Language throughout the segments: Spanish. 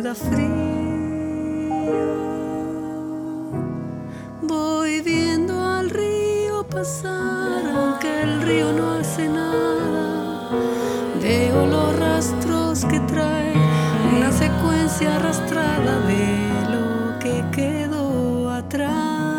da frío. Voy viendo al río pasar, aunque el río no hace nada. Veo los rastros que trae, una secuencia arrastrada de lo que quedó atrás.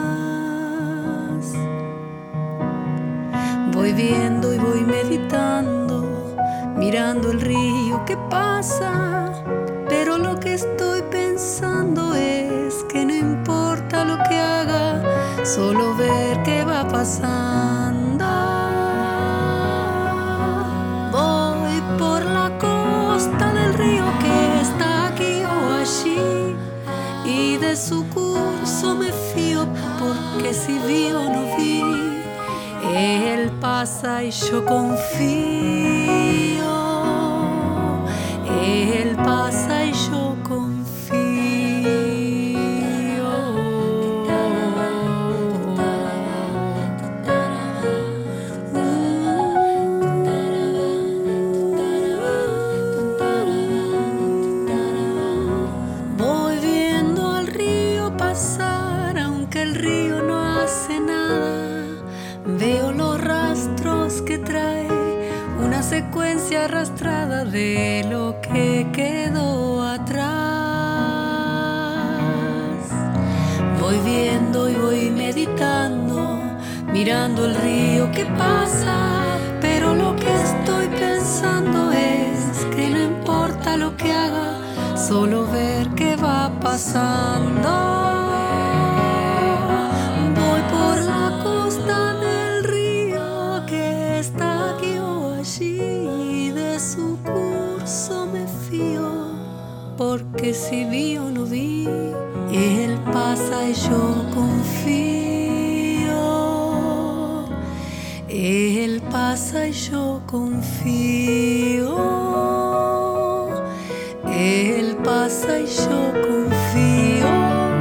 Voy viendo y voy meditando, mirando el río que pasa, pero lo que estoy pensando es que no importa lo que haga, solo ver qué va pasando. Voy por la costa del río que está aquí o allí, y de su curso me fío, porque si vi o no vi, él pasa y yo confío. Él pasa y yo confío. Voy viendo al río pasar, aunque el río no hace nada. Veo los rastros que trae, una secuencia arrastrada de lo que quedó atrás. Voy viendo y voy meditando, mirando el río que pasa, pero lo que estoy pensando es que no importa lo que haga, solo ver qué va pasando. Voy por la costa del río que está aquí o allí, de su curso me fío, porque si vi o no vi, él pasa y yo confío. Él pasa y yo confío. Él pasa y yo confío.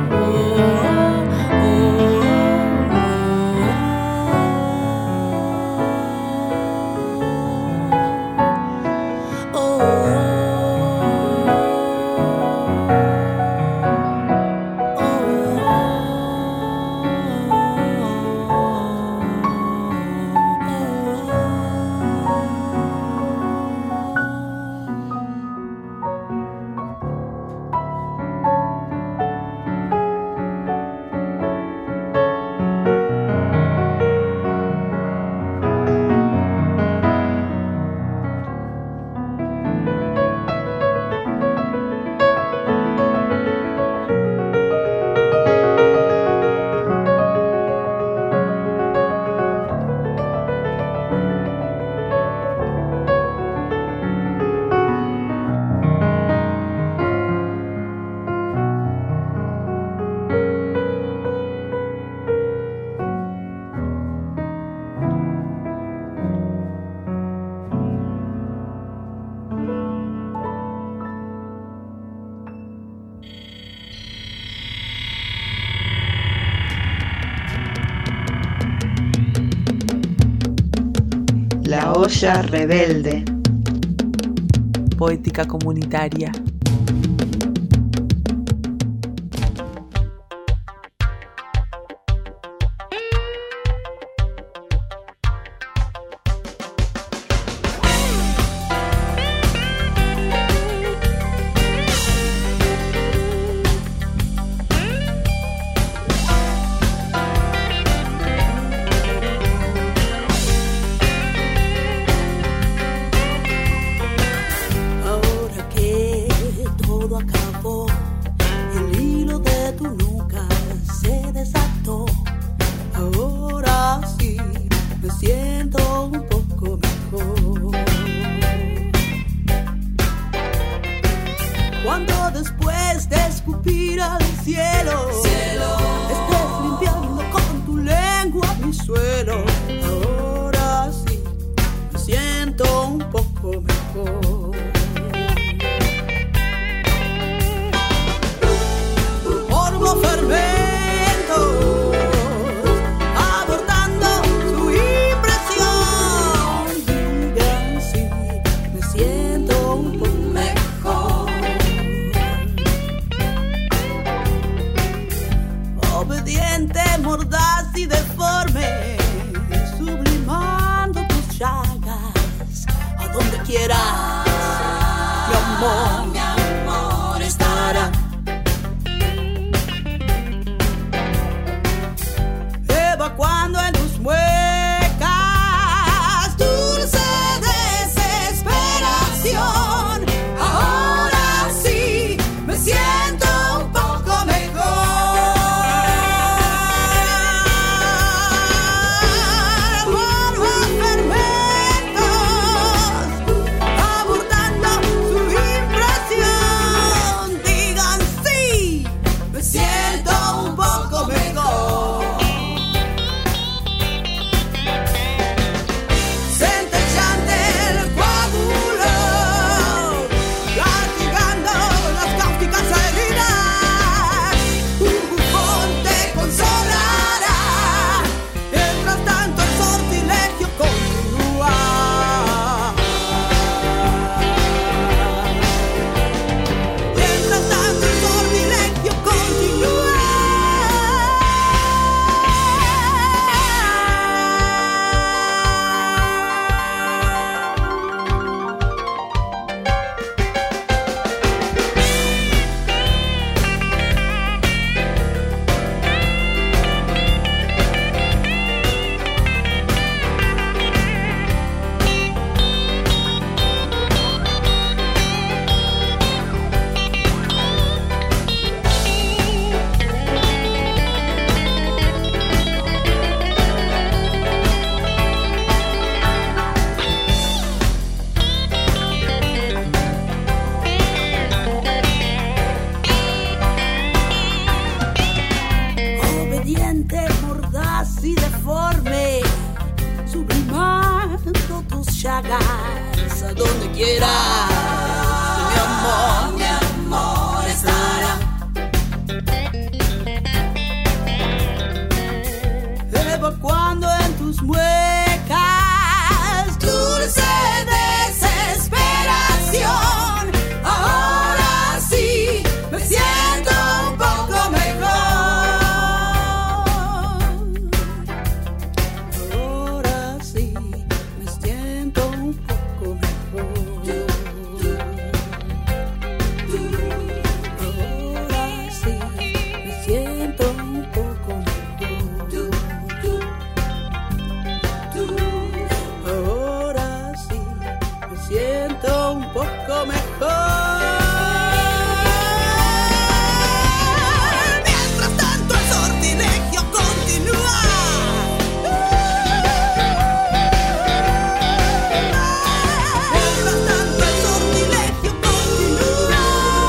La olla rebelde. Poética comunitaria. mordaz y deforme, sublimando tus llagas a donde quieras, mi amor estará. Evacuando en tus muecas dulce desesperación. Ahora sí me siento un poco mejor. Nuevos fermentos abordando su impresión. Digan sí, me siento un poco mejor. Mordaz y deforme, sublimando tus llagas a donde quieras, mi amor estará. Evacuando en tus muecas dulce desesperación. Ahora sí me siento un poco mejor. Un poco mejor. Mientras tanto el sortilegio continúa. Mientras tanto el sortilegio continúa.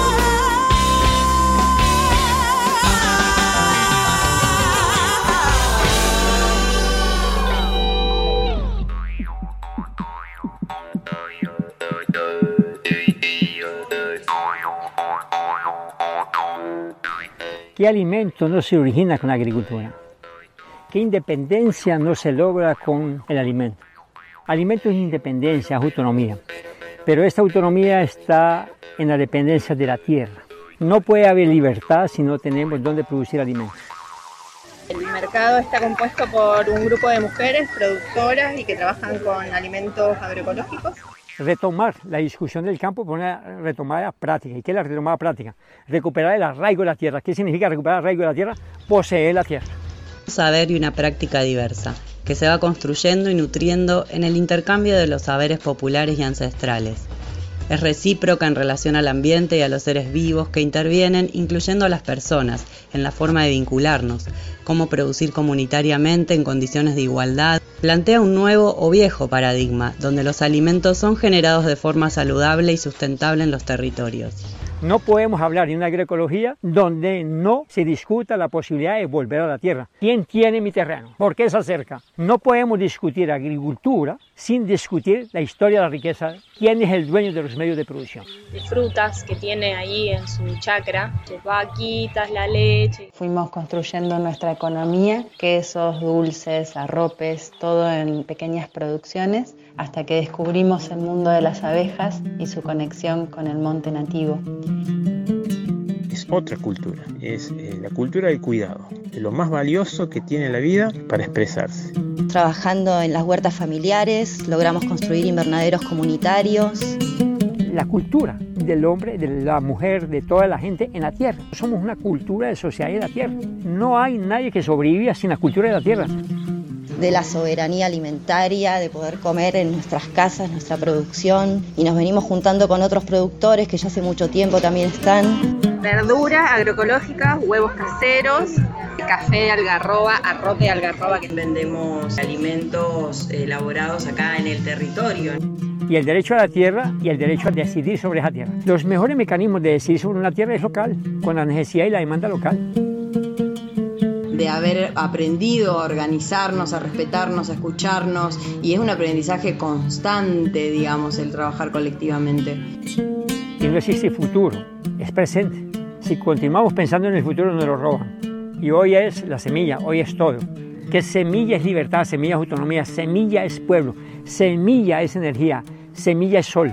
¿Qué alimento no se origina con la agricultura? ¿Qué independencia no se logra con el alimento? Alimento es independencia, es autonomía, pero esta autonomía está en la dependencia de la tierra. No puede haber libertad si no tenemos dónde producir alimentos. El mercado está compuesto por un grupo de mujeres productoras y que trabajan con alimentos agroecológicos. Retomar la discusión del campo por una retomada práctica. ¿Y qué es la retomada práctica? Recuperar el arraigo de la tierra. ¿Qué significa recuperar el arraigo de la tierra? Poseer la tierra. Un saber y una práctica diversa, que se va construyendo y nutriendo en el intercambio de los saberes populares y ancestrales. Es recíproca en relación al ambiente y a los seres vivos que intervienen, incluyendo a las personas, en la forma de vincularnos, cómo producir comunitariamente en condiciones de igualdad. Plantea un nuevo o viejo paradigma, donde los alimentos son generados de forma saludable y sustentable en los territorios. No podemos hablar de una agroecología donde no se discuta la posibilidad de volver a la tierra. ¿Quién tiene mi terreno? ¿Por qué se acerca? No podemos discutir agricultura sin discutir la historia de la riqueza. ¿Quién es el dueño de los medios de producción? De frutas que tiene ahí en su chacra, sus vaquitas, la leche. Fuimos construyendo nuestra economía, quesos, dulces, arropes, todo en pequeñas producciones, hasta que descubrimos el mundo de las abejas y su conexión con el monte nativo. otra cultura, es la cultura del cuidado, de lo más valioso que tiene la vida para expresarse. Trabajando en las huertas familiares, logramos construir invernaderos comunitarios. La cultura del hombre, de la mujer, de toda la gente en la tierra. Somos una cultura de sociedad en la tierra. No hay nadie que sobreviva sin la cultura de la tierra. De la soberanía alimentaria, de poder comer en nuestras casas, nuestra producción. Y nos venimos juntando con otros productores que ya hace mucho tiempo también están. Verduras agroecológicas, huevos caseros, café, algarroba, arrope de algarroba. Vendemos alimentos elaborados acá en el territorio. Y el derecho a la tierra y el derecho a decidir sobre esa tierra. Los mejores mecanismos de decidir sobre una tierra es local, con la necesidad y la demanda local. De haber aprendido a organizarnos, a respetarnos, a escucharnos, y es un aprendizaje constante, digamos, el trabajar colectivamente. Y no existe futuro, es presente. Si continuamos pensando en el futuro nos lo roban. Y hoy es la semilla, hoy es todo. Que semilla es libertad, semilla es autonomía, semilla es pueblo, semilla es energía, semilla es sol.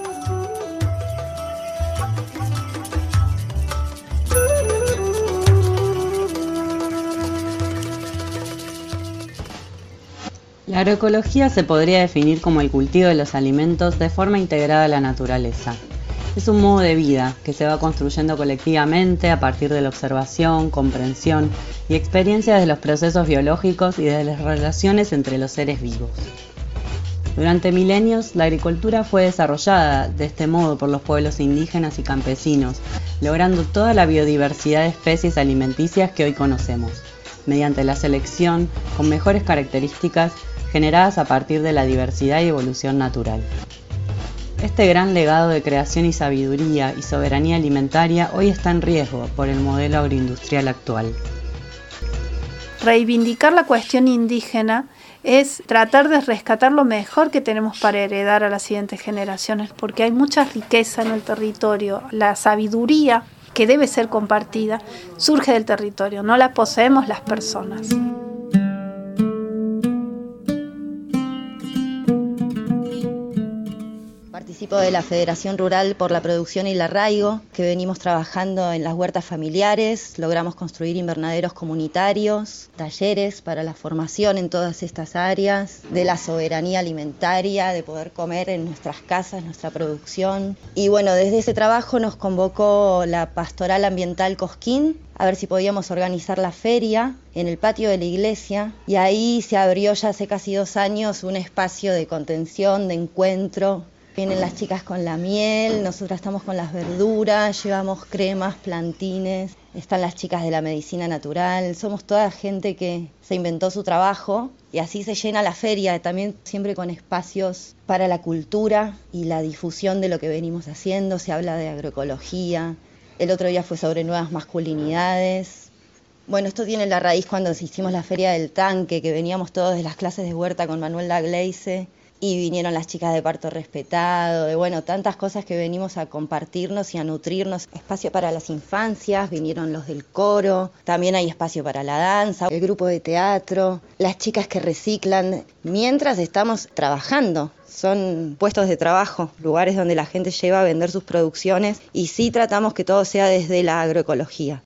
La agroecología se podría definir como el cultivo de los alimentos de forma integrada a la naturaleza. Es un modo de vida que se va construyendo colectivamente a partir de la observación, comprensión y experiencia de los procesos biológicos y de las relaciones entre los seres vivos. Durante milenios, la agricultura fue desarrollada de este modo por los pueblos indígenas y campesinos, logrando toda la biodiversidad de especies alimenticias que hoy conocemos, mediante la selección con mejores características generadas a partir de la diversidad y evolución natural. Este gran legado de creación y sabiduría y soberanía alimentaria hoy está en riesgo por el modelo agroindustrial actual. Reivindicar la cuestión indígena es tratar de rescatar lo mejor que tenemos para heredar a las siguientes generaciones, porque hay mucha riqueza en el territorio. La sabiduría que debe ser compartida surge del territorio, no la poseemos las personas. Participo de la Federación Rural por la Producción y el Arraigo, que venimos trabajando en las huertas familiares. Logramos construir invernaderos comunitarios, talleres para la formación en todas estas áreas, de la soberanía alimentaria, de poder comer en nuestras casas, nuestra producción. Y bueno, desde ese trabajo nos convocó la Pastoral Ambiental Cosquín, a ver si podíamos organizar la feria en el patio de la iglesia, y ahí se abrió ya hace casi 2 años un espacio de contención, de encuentro. Vienen las chicas con la miel, nosotras estamos con las verduras, llevamos cremas, plantines, están las chicas de la medicina natural, somos toda gente que se inventó su trabajo y así se llena la feria, también siempre con espacios para la cultura y la difusión de lo que venimos haciendo, se habla de agroecología, el otro día fue sobre nuevas masculinidades. Bueno, esto tiene la raíz cuando hicimos la Feria del Tanque, que veníamos todos de las clases de huerta con Manuel Lagleise, y vinieron las chicas de parto respetado, de bueno, tantas cosas que venimos a compartirnos y a nutrirnos. Espacio para las infancias, vinieron los del coro, también hay espacio para la danza, el grupo de teatro, las chicas que reciclan, mientras estamos trabajando. Son puestos de trabajo, lugares donde la gente lleva a vender sus producciones y sí tratamos que todo sea desde la agroecología.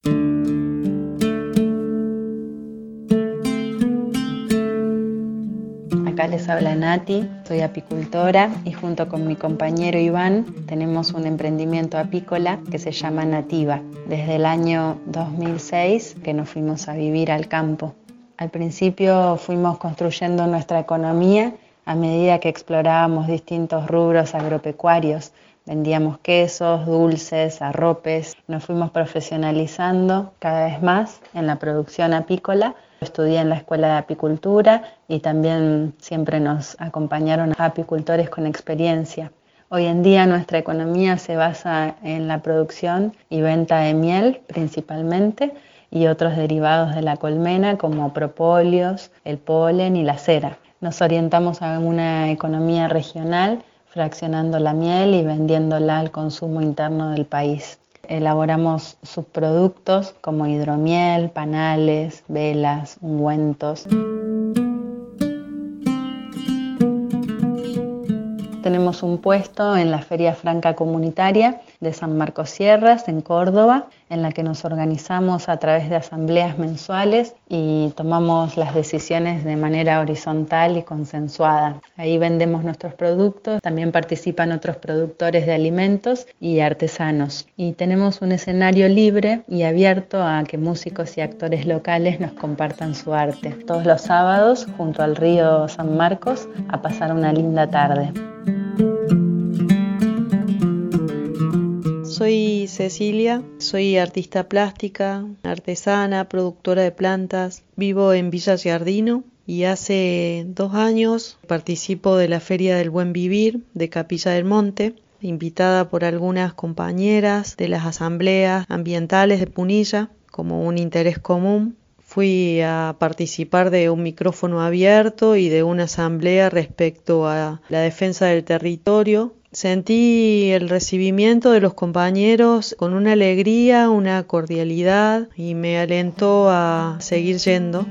Acá les habla Nati, soy apicultora y junto con mi compañero Iván tenemos un emprendimiento apícola que se llama Nativa. Desde el año 2006 que nos fuimos a vivir al campo. Al principio fuimos construyendo nuestra economía a medida que explorábamos distintos rubros agropecuarios. Vendíamos quesos, dulces, arropes. Nos fuimos profesionalizando cada vez más en la producción apícola. Estudié en la Escuela de Apicultura y también siempre nos acompañaron apicultores con experiencia. Hoy en día nuestra economía se basa en la producción y venta de miel principalmente y otros derivados de la colmena como propóleos, el polen y la cera. Nos orientamos a una economía regional, fraccionando la miel y vendiéndola al consumo interno del país. Elaboramos subproductos como hidromiel, panales, velas, ungüentos. Tenemos un puesto en la Feria Franca Comunitaria de San Marcos Sierras, en Córdoba, en la que nos organizamos a través de asambleas mensuales y tomamos las decisiones de manera horizontal y consensuada. Ahí vendemos nuestros productos, también participan otros productores de alimentos y artesanos. Y tenemos un escenario libre y abierto a que músicos y actores locales nos compartan su arte. Todos los sábados, junto al río San Marcos, a pasar una linda tarde. Soy Cecilia, soy artista plástica, artesana, productora de plantas. Vivo en Villa Giardino y hace 2 años participo de la Feria del Buen Vivir de Capilla del Monte, invitada por algunas compañeras de las asambleas ambientales de Punilla como un interés común. Fui a participar de un micrófono abierto y de una asamblea respecto a la defensa del territorio. Sentí el recibimiento de los compañeros con una alegría, una cordialidad y me alentó a seguir yendo.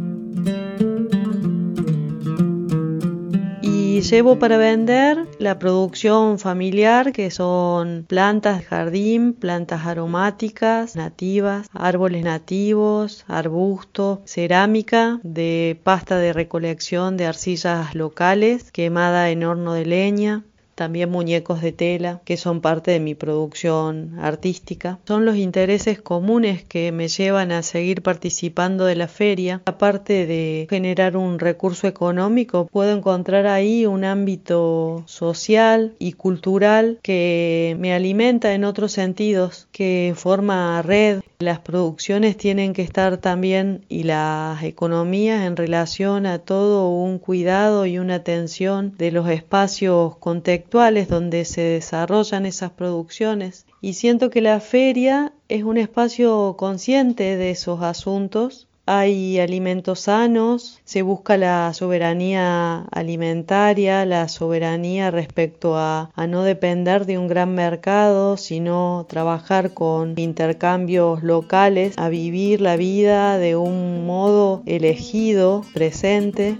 Y llevo para vender la producción familiar, que son plantas de jardín, plantas aromáticas, nativas, árboles nativos, arbustos, cerámica de pasta de recolección de arcillas locales, quemada en horno de leña. También muñecos de tela, que son parte de mi producción artística. Son los intereses comunes que me llevan a seguir participando de la feria. Aparte de generar un recurso económico, puedo encontrar ahí un ámbito social y cultural que me alimenta en otros sentidos, que forma red. Las producciones tienen que estar también, y las economías, en relación a todo un cuidado y una atención de los espacios contextuales donde se desarrollan esas producciones. Y siento que la feria es un espacio consciente de esos asuntos. Hay alimentos sanos, se busca la soberanía alimentaria, la soberanía respecto a no depender de un gran mercado, sino trabajar con intercambios locales, a vivir la vida de un modo elegido, presente.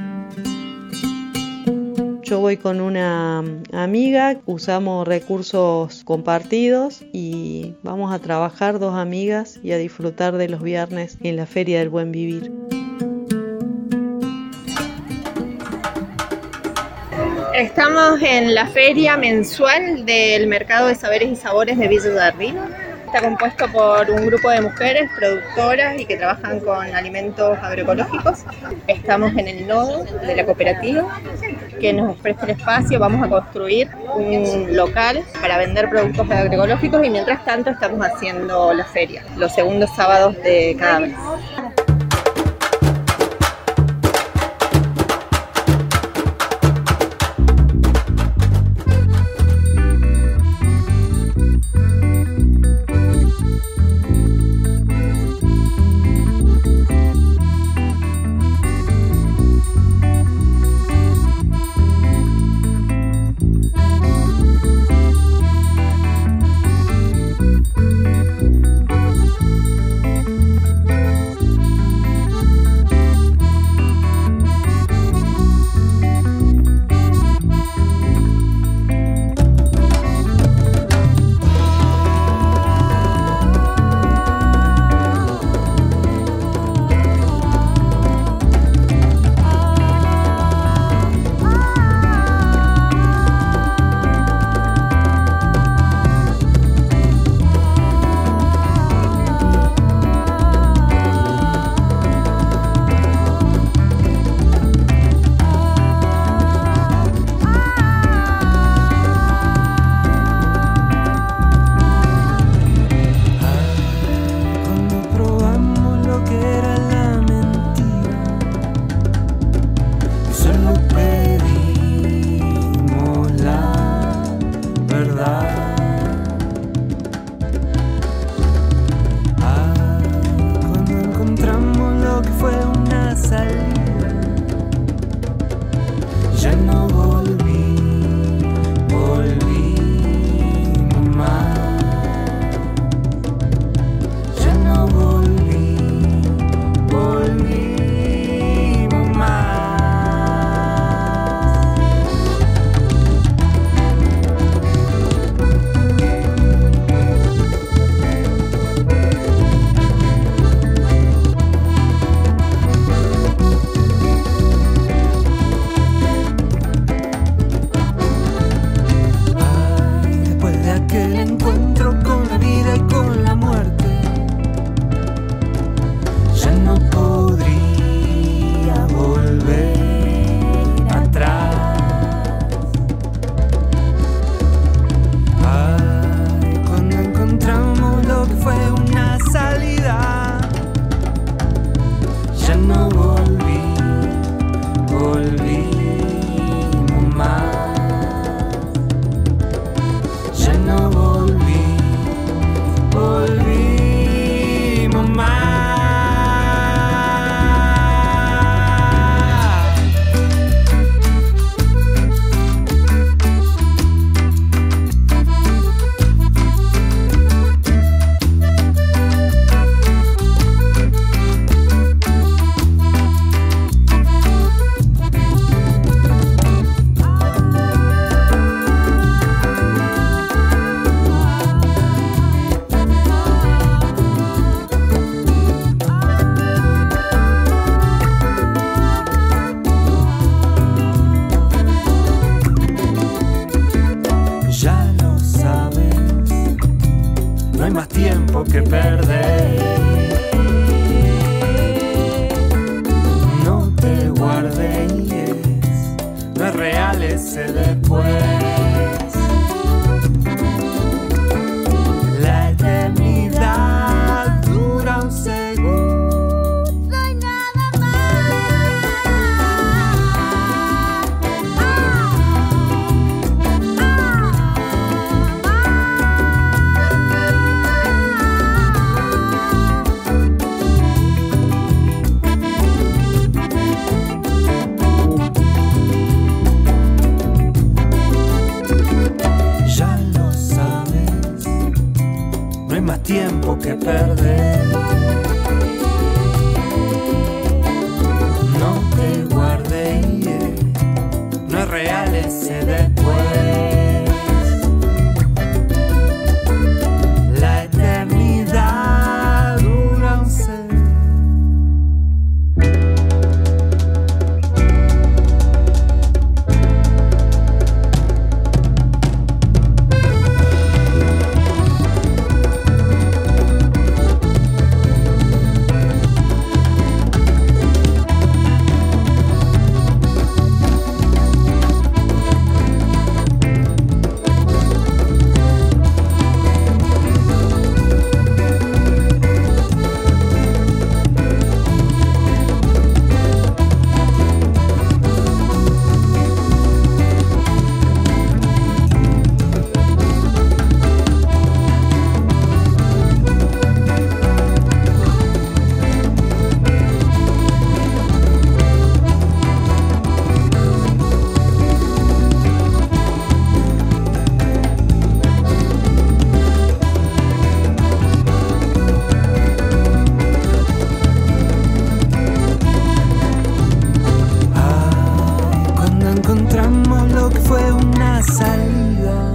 Yo voy con una amiga, usamos recursos compartidos y vamos a trabajar 2 amigas y a disfrutar de los viernes en la Feria del Buen Vivir. Estamos en la feria mensual del Mercado de Saberes y Sabores de Villa Giardino. Está compuesto por un grupo de mujeres productoras y que trabajan con alimentos agroecológicos. Estamos en el nodo de la cooperativa que nos ofrece el espacio. Vamos a construir un local para vender productos agroecológicos y mientras tanto estamos haciendo la feria los segundos sábados de cada mes. Ya no volvimos más. Ya no volvimos más. Que perder. No te guardes, no es real ese después. La eternidad dura un segundo y nada más tiempo que perder. No te guardes, no es real ese después. La eternidad dura un segundo. Encontramos lo que fue una salida.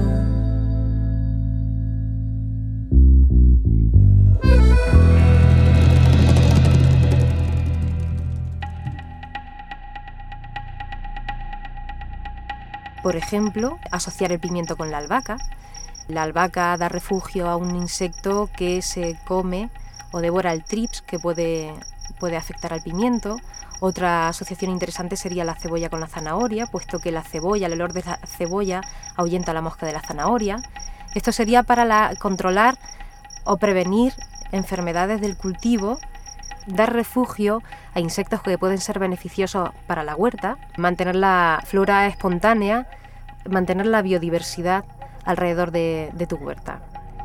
Por ejemplo, asociar el pimiento con la albahaca. La albahaca da refugio a un insecto que se come o devora el trips, que puede afectar al pimiento. Otra asociación interesante sería la cebolla con la zanahoria, puesto que la cebolla, el olor de la cebolla ahuyenta la mosca de la zanahoria. Esto sería para controlar o prevenir enfermedades del cultivo, dar refugio a insectos que pueden ser beneficiosos para la huerta, mantener la flora espontánea, mantener la biodiversidad alrededor de tu huerta.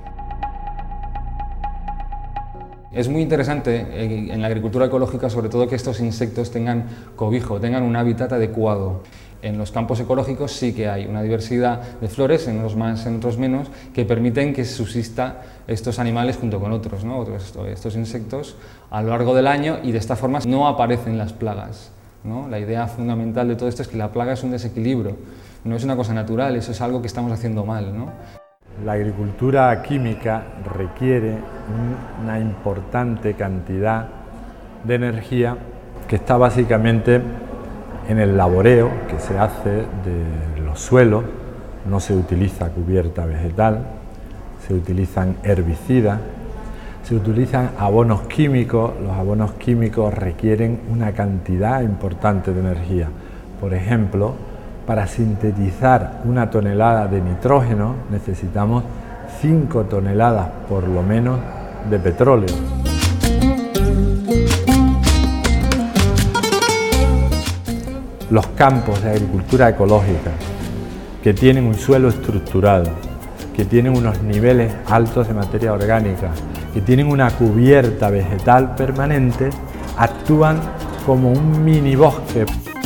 Es muy interesante en la agricultura ecológica, sobre todo, que estos insectos tengan cobijo, tengan un hábitat adecuado. En los campos ecológicos sí que hay una diversidad de flores, en unos más, en otros menos, que permiten que subsistan estos animales junto con otros, ¿no? Estos insectos a lo largo del año, y de esta forma no aparecen las plagas, ¿no? La idea fundamental de todo esto es que la plaga es un desequilibrio, no es una cosa natural, eso es algo que estamos haciendo mal, ¿no? La agricultura química requiere una importante cantidad de energía que está básicamente en el laboreo que se hace de los suelos. No se utiliza cubierta vegetal, se utilizan herbicidas, se utilizan abonos químicos. Los abonos químicos requieren una cantidad importante de energía. Por ejemplo, para sintetizar 1 tonelada de nitrógeno necesitamos 5 toneladas por lo menos de petróleo. los campos de agricultura ecológica, que tienen un suelo estructurado, que tienen unos niveles altos de materia orgánica, que tienen una cubierta vegetal permanente, actúan como un mini bosque.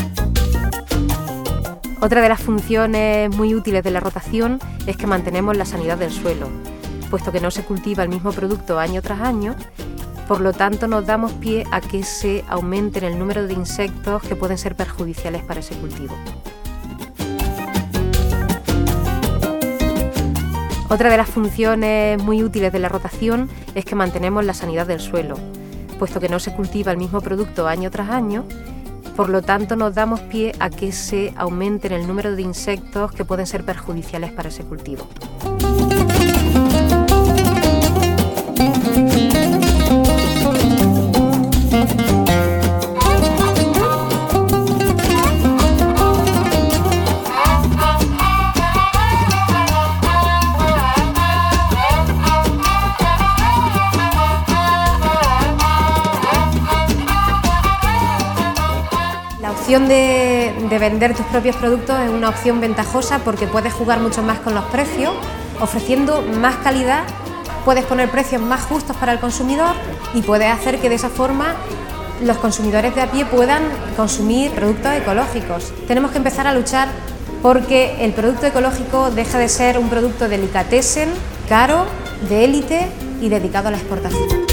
Otra de las funciones muy útiles de la rotación es que mantenemos la sanidad del suelo, puesto que no se cultiva el mismo producto año tras año, por lo tanto nos damos pie a que se aumente el número de insectos que pueden ser perjudiciales para ese cultivo. Otra de las funciones muy útiles de la rotación es que mantenemos la sanidad del suelo, puesto que no se cultiva el mismo producto año tras año, por lo tanto nos damos pie a que se aumente el número de insectos que pueden ser perjudiciales para ese cultivo. La opción de vender tus propios productos es una opción ventajosa porque puedes jugar mucho más con los precios, ofreciendo más calidad, puedes poner precios más justos para el consumidor y puedes hacer que de esa forma los consumidores de a pie puedan consumir productos ecológicos. Tenemos que empezar a luchar porque el producto ecológico deja de ser un producto delicatessen, caro, de élite y dedicado a la exportación.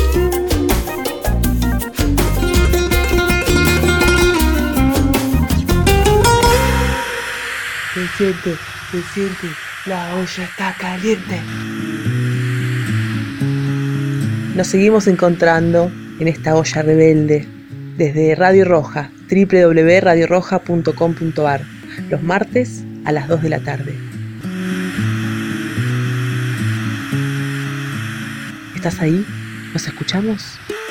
Se siente, la olla está caliente. Nos seguimos encontrando en esta olla rebelde desde Radio Roja, www.radioroja.com.ar, los martes a las 2 de la tarde. ¿Estás ahí? ¿Nos escuchamos?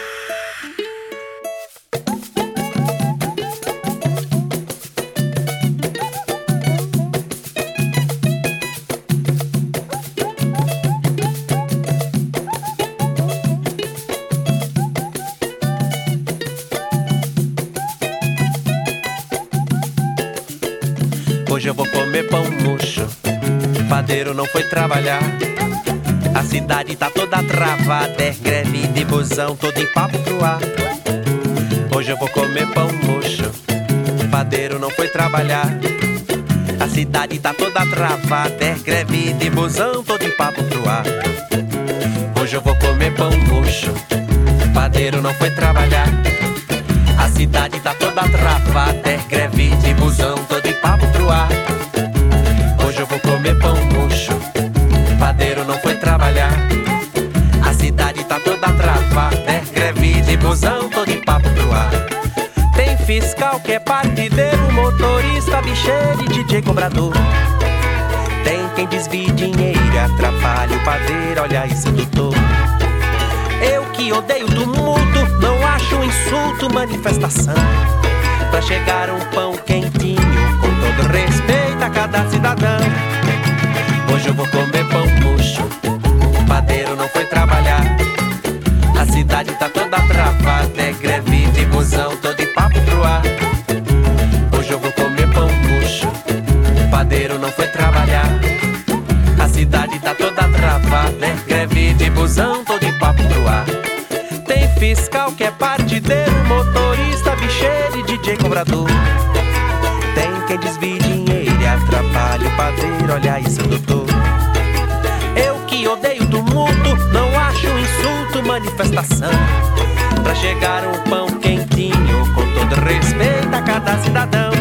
Hoje eu vou comer pão murcho, o padeiro não foi trabalhar. A cidade tá toda travada, é greve de busão, todo em papo pro ar. Hoje eu vou comer pão murcho, o padeiro não foi trabalhar. A cidade tá toda travada, é greve de busão, todo em papo pro ar. Hoje eu vou comer pão murcho, o padeiro não foi trabalhar. A cidade tá toda travada, é greve de busão, todo em papo pro ar. Hoje eu vou comer pão murcho, o padeiro não foi trabalhar. A cidade tá toda travada, é greve de busão, todo em papo pro ar. Tem fiscal que é partideiro, motorista, bicheiro e DJ cobrador. Tem quem desvie dinheiro e atrapalha o padeiro, olha isso, doutor. Eu que odeio tumulto, não acho um insulto manifestação. Pra chegar um pão quentinho, com todo respeito a cada cidadão. Hoje eu vou comer pão murcho, o padeiro não foi trabalhar. A cidade tá toda travada, é greve de busão, todo em papo pro ar. Hoje eu vou comer pão murcho, o padeiro não foi trabalhar. A cidade tá toda travada, é greve de busão, todo em papo pro ar. Tem fiscal que é partideiro, motorista, bicheiro e DJ cobrador. Tem quem desvie dinheiro e atrapalha o padeiro, olha isso, doutor. Eu que odeio tumulto, não acho um insulto manifestação. Pra chegar um pão quentinho, com todo respeito a cada cidadão.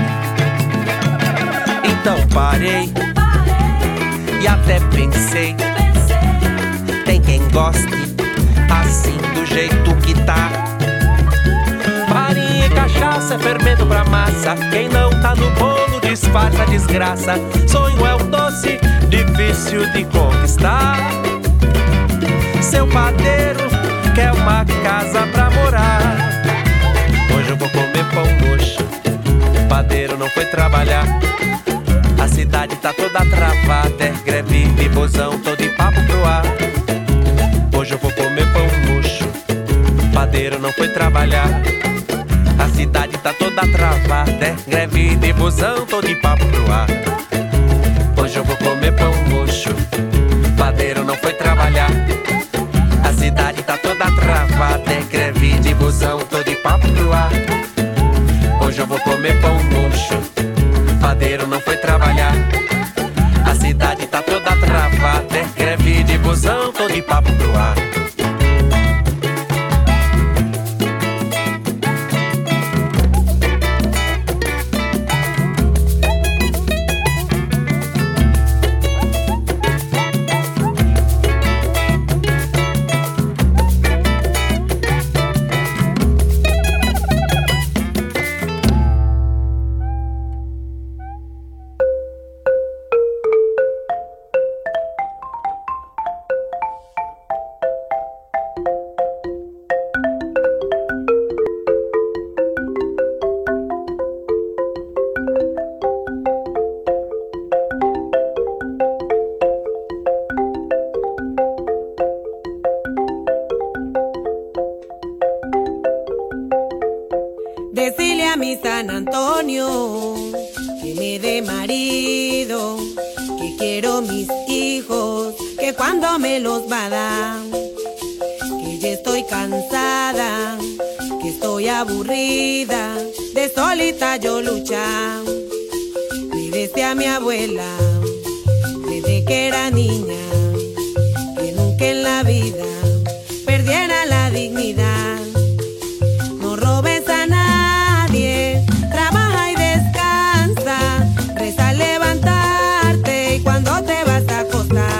Então parei e até pensei, tem quem goste assim do jeito que tá. Farinha e cachaça é fermento pra massa, quem não tá no bolo disfarça a desgraça. Sonho é um doce difícil de conquistar. Seu padeiro quer uma casa pra morar. Hoje eu vou comer pão murcho, o padeiro não foi trabalhar. A cidade tá toda travada, é greve de busão, todo em papo pro ar. Hoje eu vou comer pão murcho, o padeiro não foi trabalhar. A cidade tá toda travada, é greve de busão, tô de papo pro ar. Hoje eu vou comer pão roxo, padeiro não foi trabalhar. A cidade tá toda travada, é greve de busão, tô de papo pro ar. Hoje eu vou comer pão roxo, padeiro não foi trabalhar. A cidade tá toda travada, é greve de busão, tô de papo pro ar. Decirle a mi San Antonio que me dé marido, que quiero mis hijos, que cuando me los va a dar, que ya estoy cansada, que estoy aburrida, de solita yo luchar. Le decía a mi abuela, desde que era niña, que nunca en la vida perdiera la dignidad. No robes a nadie, trabaja y descansa, reza al levantarte y cuando te vas a acostar.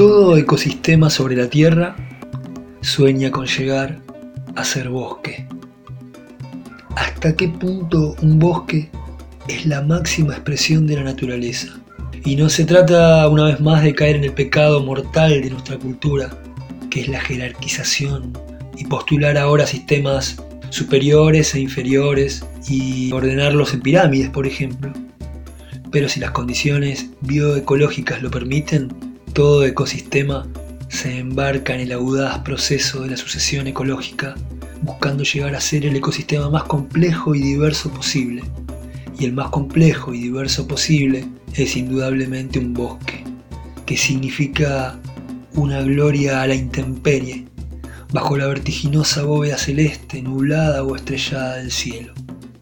Todo ecosistema sobre la Tierra sueña con llegar a ser bosque. ¿Hasta qué punto un bosque es la máxima expresión de la naturaleza? Y no se trata una vez más de caer en el pecado mortal de nuestra cultura, que es la jerarquización y postular ahora sistemas superiores e inferiores y ordenarlos en pirámides, por ejemplo. Pero si las condiciones bioecológicas lo permiten, todo ecosistema se embarca en el audaz proceso de la sucesión ecológica, buscando llegar a ser el ecosistema más complejo y diverso posible. Y el más complejo y diverso posible es indudablemente un bosque, que significa una gloria a la intemperie, bajo la vertiginosa bóveda celeste, nublada o estrellada del cielo.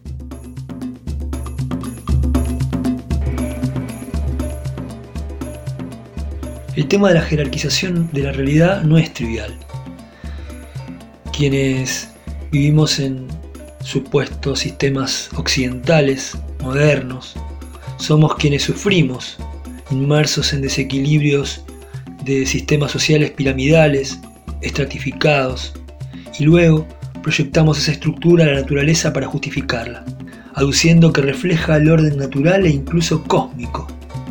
El tema de la jerarquización de la realidad no es trivial. Quienes vivimos en supuestos sistemas occidentales, modernos, somos quienes sufrimos, inmersos en desequilibrios de sistemas sociales piramidales, estratificados, y luego proyectamos esa estructura a la naturaleza para justificarla, aduciendo que refleja el orden natural e incluso cósmico.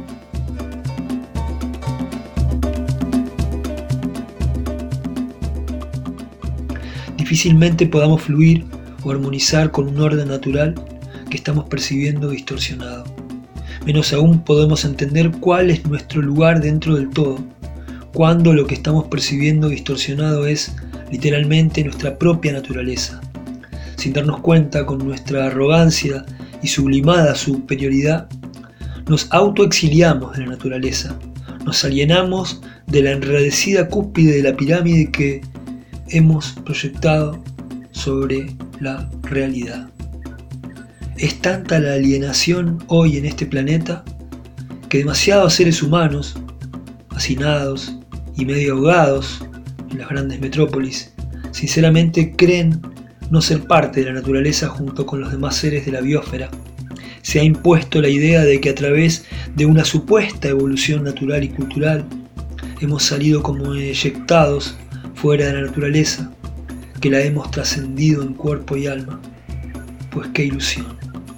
Difícilmente podamos fluir o armonizar con un orden natural que estamos percibiendo distorsionado. Menos aún podemos entender cuál es nuestro lugar dentro del todo, cuando lo que estamos percibiendo distorsionado es literalmente nuestra propia naturaleza. Sin darnos cuenta, con nuestra arrogancia y sublimada superioridad, nos autoexiliamos de la naturaleza, nos alienamos de la enredecida cúspide de la pirámide que hemos proyectado sobre la realidad. Es tanta la alienación hoy en este planeta que demasiados seres humanos, hacinados y medio ahogados en las grandes metrópolis, sinceramente creen no ser parte de la naturaleza junto con los demás seres de la biosfera. Se ha impuesto la idea de que a través de una supuesta evolución natural y cultural hemos salido como eyectados fuera de la naturaleza, que la hemos trascendido en cuerpo y alma. Pues qué ilusión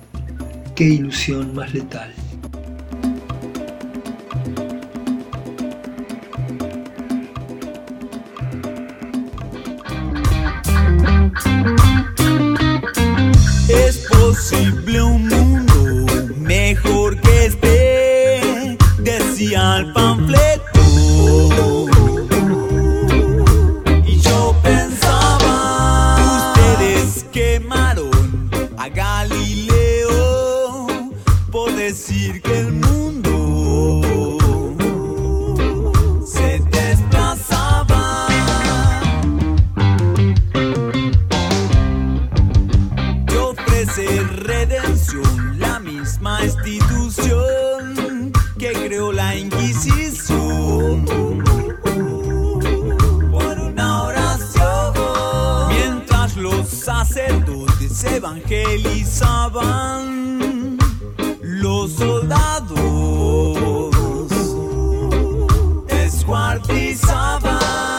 más letal. Es posible un mundo mejor que este, decía el panfleto. Y yo pensaba, ustedes quemaron a Galileo por decir que el mundo se desplazaba. Te ofrece redención la misma institución que creó la Inquisición. Por una oración, mientras los sacerdotes evangelizaban, los soldados descuartizaban.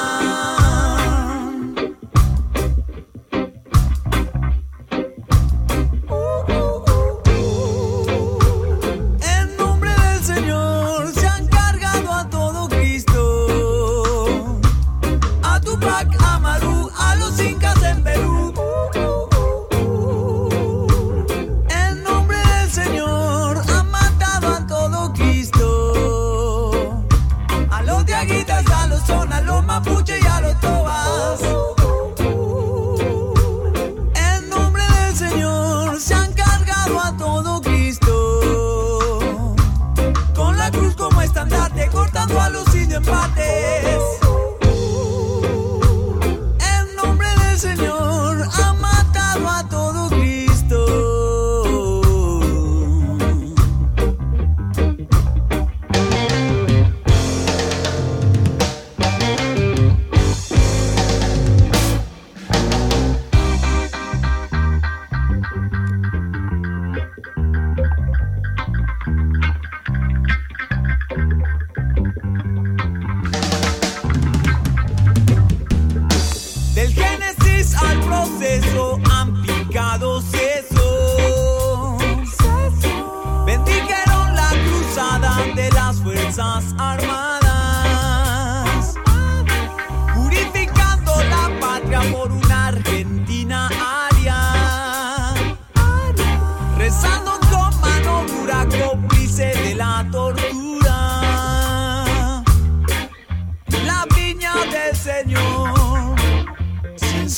En nombre del Señor se han cargado a todo Cristo, a Tupac Amaru, a los incas en Perú. En nombre del Señor han matado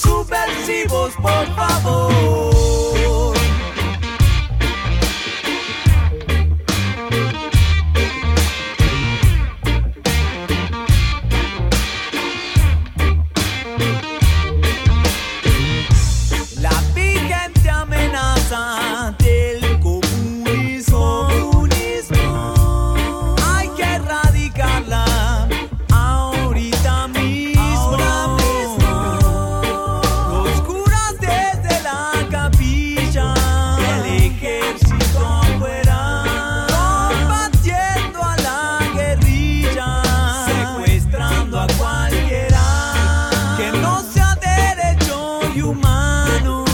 subversivos, por favor. La vigente amenaza del comunismo, hay que erradicarla ahorita mismo. Los curas desde la capilla, el ejército afuera, combatiendo a la guerrilla, secuestrando a cualquiera que no sea derecho y humano.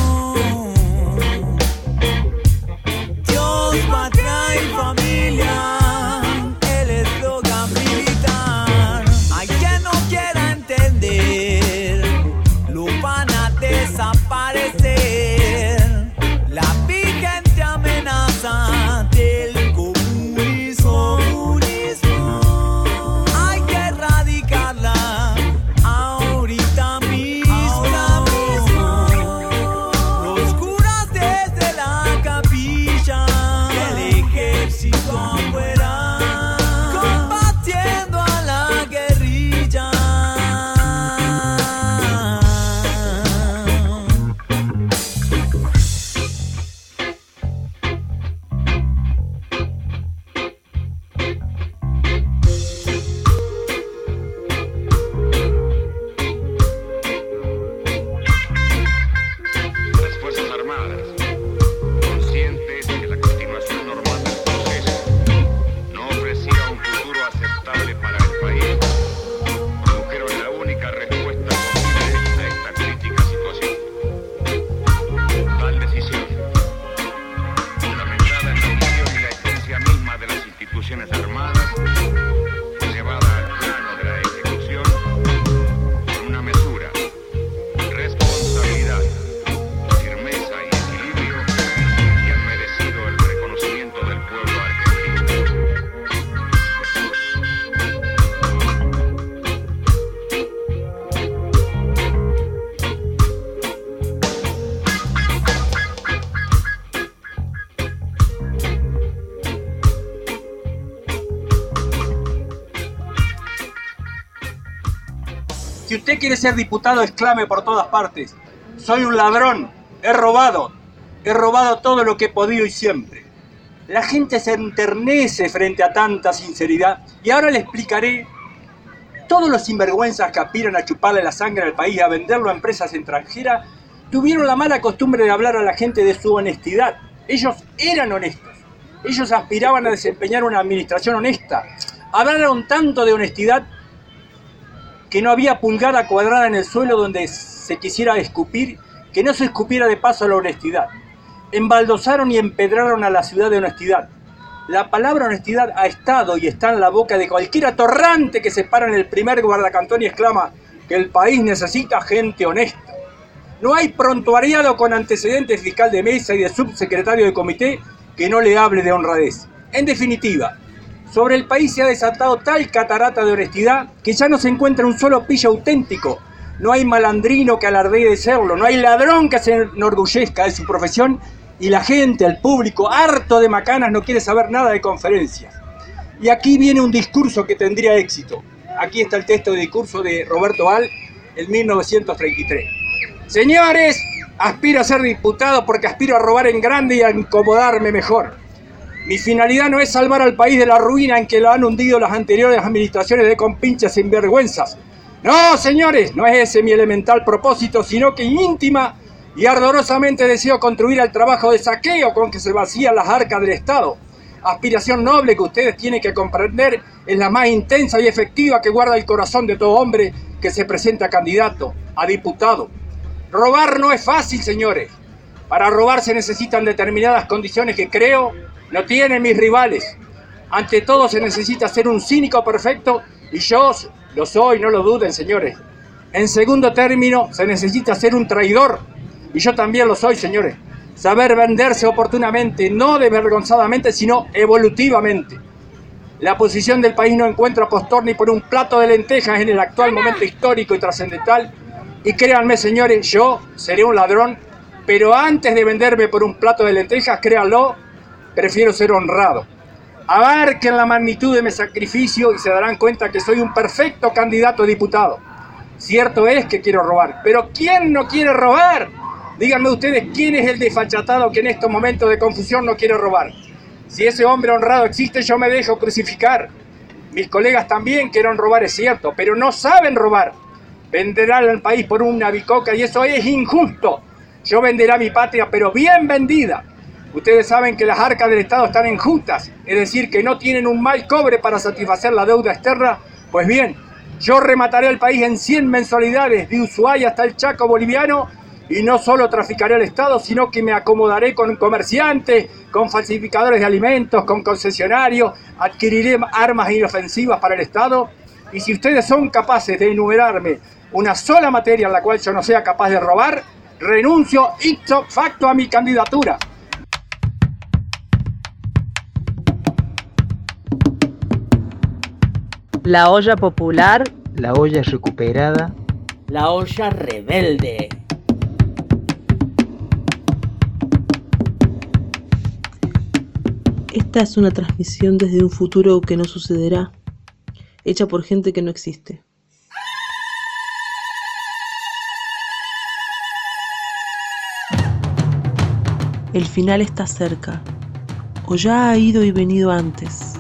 Dios, patria y familia, el eslogan militar. Hay quien no quiera entender, lo van a desaparecer. La vigente amenaza del comunismo, hay que erradicarla ahorita mismo. Los curas desde la capilla, el ejército afuera, combatiendo a la guerrilla. Las Fuerzas Armadas, conscientes de que la continuación normal del proceso no ofrecía un futuro aceptable para el país, produjeron la única respuesta posible a esta crítica situación. Tal decisión, fundamentada en la visión y la esencia misma de las instituciones armadas, fue llevada al plano de la ejecución con una mesura, responsabilidad, firmeza y equilibrio que han merecido el reconocimiento del pueblo argentino. Si usted quiere ser diputado, exclame por todas partes: soy un ladrón, he robado todo lo que he podido y siempre. La gente se enternece frente a tanta sinceridad y ahora le explicaré. Todos los sinvergüenzas que aspiran a chuparle la sangre al país y a venderlo a empresas extranjeras tuvieron la mala costumbre de hablar a la gente de su honestidad. Ellos eran honestos, ellos aspiraban a desempeñar una administración honesta. Hablaron tanto de honestidad que no había pulgada cuadrada en el suelo donde se quisiera escupir, que no se escupiera de paso la honestidad. Embaldosaron y empedraron a la ciudad de honestidad. La palabra honestidad ha estado y está en la boca de cualquier atorrante que se para en el primer guardacantón y exclama que el país necesita gente honesta. No hay prontuariado con antecedentes fiscal de mesa y de subsecretario de comité que no le hable de honradez. En definitiva, sobre el país se ha desatado tal catarata de honestidad que ya no se encuentra un solo pillo auténtico. No hay malandrino que alardee de serlo, no hay ladrón que se enorgullezca de su profesión y la gente, el público, harto de macanas, no quiere saber nada de conferencias. Y aquí viene un discurso que tendría éxito. Aquí está el texto de discurso de Roberto Val en 1933. Señores, aspiro a ser diputado porque aspiro a robar en grande y a incomodarme mejor. Mi finalidad no es salvar al país de la ruina en que lo han hundido las anteriores administraciones de compinches sinvergüenzas. No, señores, no es ese mi elemental propósito, sino que íntima y ardorosamente deseo contribuir al trabajo de saqueo con que se vacían las arcas del Estado. Aspiración noble que ustedes tienen que comprender es la más intensa y efectiva que guarda el corazón de todo hombre que se presenta candidato a diputado. Robar no es fácil, señores. Para robar se necesitan determinadas condiciones que creo no tienen mis rivales. Ante todo se necesita ser un cínico perfecto y yo lo soy, no lo duden, señores. En segundo término, se necesita ser un traidor y yo también lo soy, señores. Saber venderse oportunamente, no desvergonzadamente, sino evolutivamente. La posición del país no encuentra postor ni por un plato de lentejas en el actual momento histórico y trascendental Y créanme, señores, yo seré un ladrón, pero antes de venderme por un plato de lentejas, créanlo, prefiero ser honrado. Abarquen la magnitud de mi sacrificio y se darán cuenta que soy un perfecto candidato a diputado. Cierto es que quiero robar, pero ¿quién no quiere robar? Díganme ustedes, ¿quién es el desfachatado que en estos momentos de confusión no quiere robar? Si ese hombre honrado existe, yo me dejo crucificar. Mis colegas también quieren robar, es cierto, pero no saben robar. Venderán al país por una bicoca y eso es injusto. Yo venderé a mi patria, pero bien vendida. Ustedes saben que las arcas del Estado están enjutas, es decir, que no tienen un mal cobre para satisfacer la deuda externa. Pues bien, yo remataré el país en 100 mensualidades, de Ushuaia hasta el Chaco boliviano, y no solo traficaré al Estado, sino que me acomodaré con comerciantes, con falsificadores de alimentos, con concesionarios, adquiriré armas inofensivas para el Estado. Y si ustedes son capaces de enumerarme una sola materia en la cual yo no sea capaz de robar, renuncio ipso facto a mi candidatura. La olla popular. La olla recuperada. La olla rebelde. Esta es una transmisión desde un futuro que no sucederá, hecha por gente que no existe. El final está cerca, o ya ha ido y venido antes.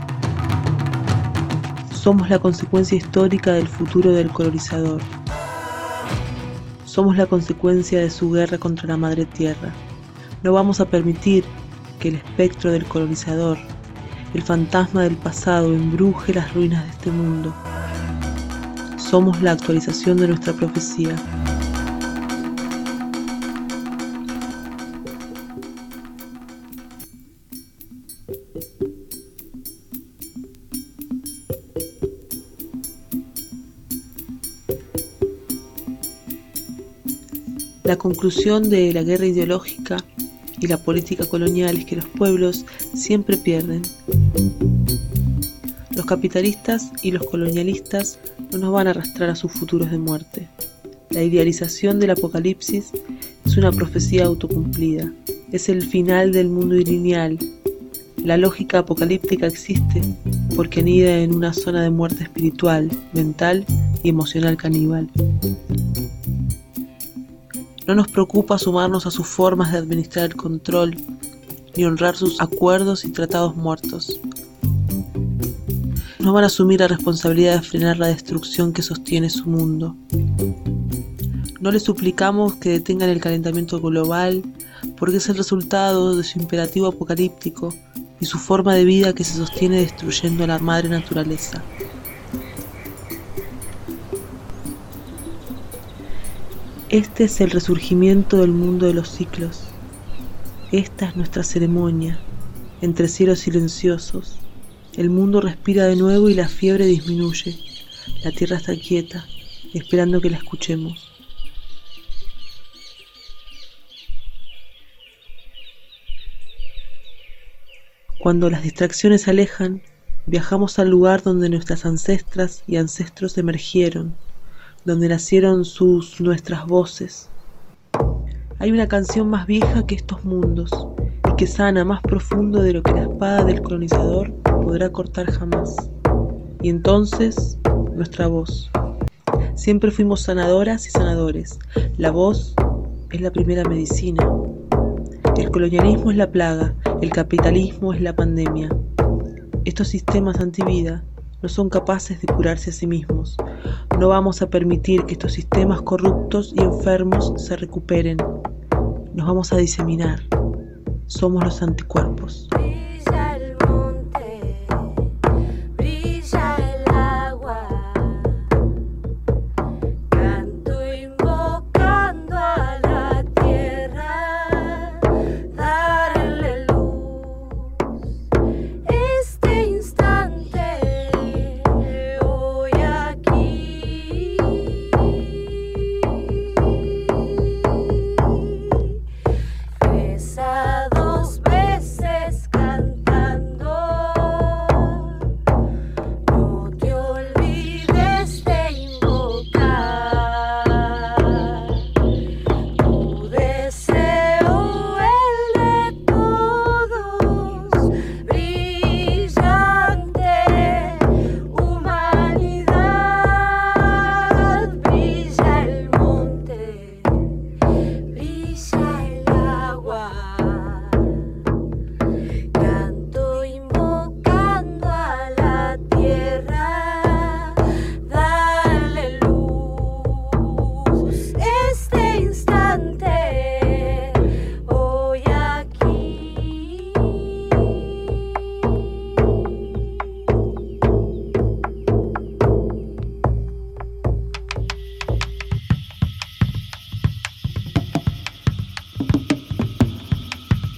Somos la consecuencia histórica del futuro del colonizador. Somos la consecuencia de su guerra contra la madre tierra. No vamos a permitir que el espectro del colonizador, el fantasma del pasado, embruje las ruinas de este mundo. Somos la actualización de nuestra profecía. La conclusión de la guerra ideológica y la política colonial es que los pueblos siempre pierden. Los capitalistas y los colonialistas no nos van a arrastrar a sus futuros de muerte. La idealización del apocalipsis es una profecía autocumplida. Es el final del mundo ilineal. La lógica apocalíptica existe porque anida en una zona de muerte espiritual, mental y emocional caníbal. No nos preocupa sumarnos a sus formas de administrar el control, ni honrar sus acuerdos y tratados muertos. No van a asumir la responsabilidad de frenar la destrucción que sostiene su mundo. No les suplicamos que detengan el calentamiento global, porque es el resultado de su imperativo apocalíptico y su forma de vida que se sostiene destruyendo a la madre naturaleza. Este es el resurgimiento del mundo de los ciclos. Esta es nuestra ceremonia, entre cielos silenciosos. El mundo respira de nuevo y la fiebre disminuye. La tierra está quieta, esperando que la escuchemos. Cuando las distracciones se alejan, viajamos al lugar donde nuestras ancestras y ancestros emergieron, donde nacieron nuestras voces. Hay una canción más vieja que estos mundos y que sana más profundo de lo que la espada del colonizador podrá cortar jamás. Y entonces, nuestra voz. Siempre fuimos sanadoras y sanadores. La voz es la primera medicina. El colonialismo es la plaga, el capitalismo es la pandemia. Estos sistemas antivida no son capaces de curarse a sí mismos. No vamos a permitir que estos sistemas corruptos y enfermos se recuperen. Nos vamos a diseminar. Somos los anticuerpos. Brilla el monte, brilla el agua, canto invocando a la tierra, darle luz. Este instante, hoy aquí, reza 2 veces cantar.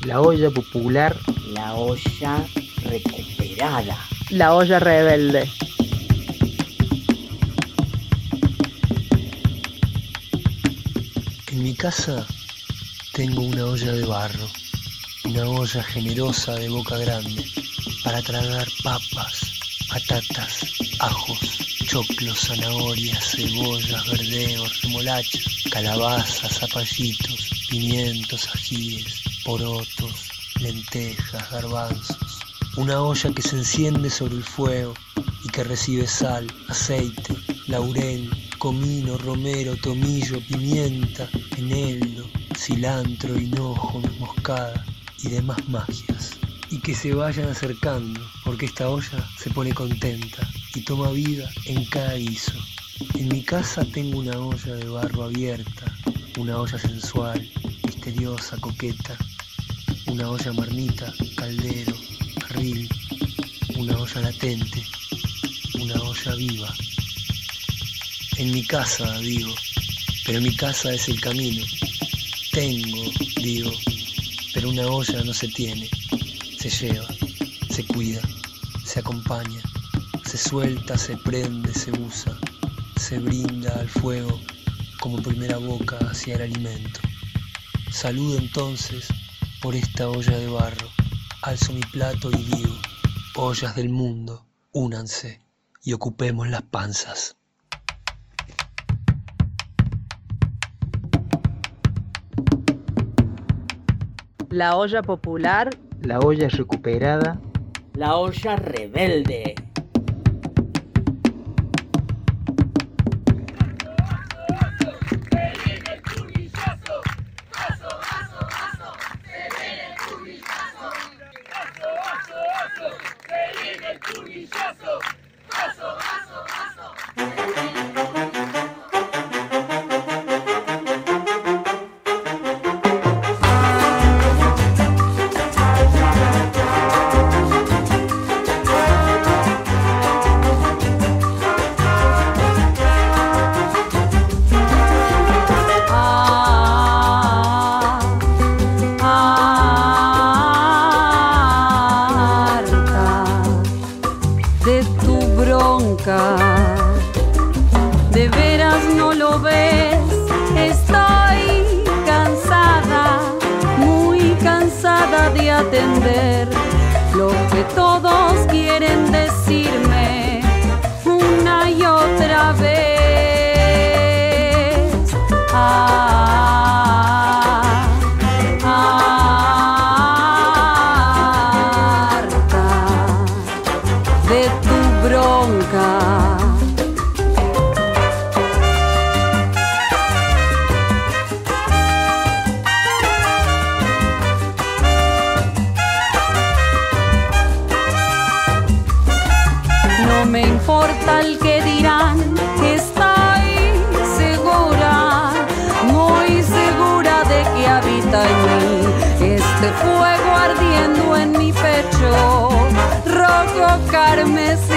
La olla popular. La olla recuperada. La olla rebelde. En mi casa tengo una olla de barro, una olla generosa de boca grande para tragar papas, patatas, ajos, choclos, zanahorias, cebollas, verdeos, remolachas, calabazas, zapallitos, pimientos, ajíes, porotos, lentejas, garbanzos. Una olla que se enciende sobre el fuego y que recibe sal, aceite, laurel, comino, romero, tomillo, pimienta, eneldo, cilantro, hinojo, nuez moscada y demás magias. Y que se vayan acercando, porque esta olla se pone contenta y toma vida en cada guiso. En mi casa tengo una olla de barro abierta, una olla sensual, misteriosa, coqueta, una olla marmita, caldero, barril, una olla latente, una olla viva. En mi casa, digo, pero mi casa es el camino. Tengo, digo, pero una olla no se tiene. Se lleva, se cuida, se acompaña, se suelta, se prende, se usa, se brinda al fuego como primera boca hacia el alimento. Saludo entonces por esta olla de barro, alzo mi plato y digo, ollas del mundo, únanse y ocupemos las panzas. La olla popular. La olla recuperada. La olla rebelde. De veras no lo ves, estoy cansada, muy cansada de atender lo que todos quieren decirme una y otra vez. Harta de tu bronca. No me importa el que dirán, estoy segura, muy segura de que habita en mí este fuego ardiendo en mi pecho, rojo carmesí.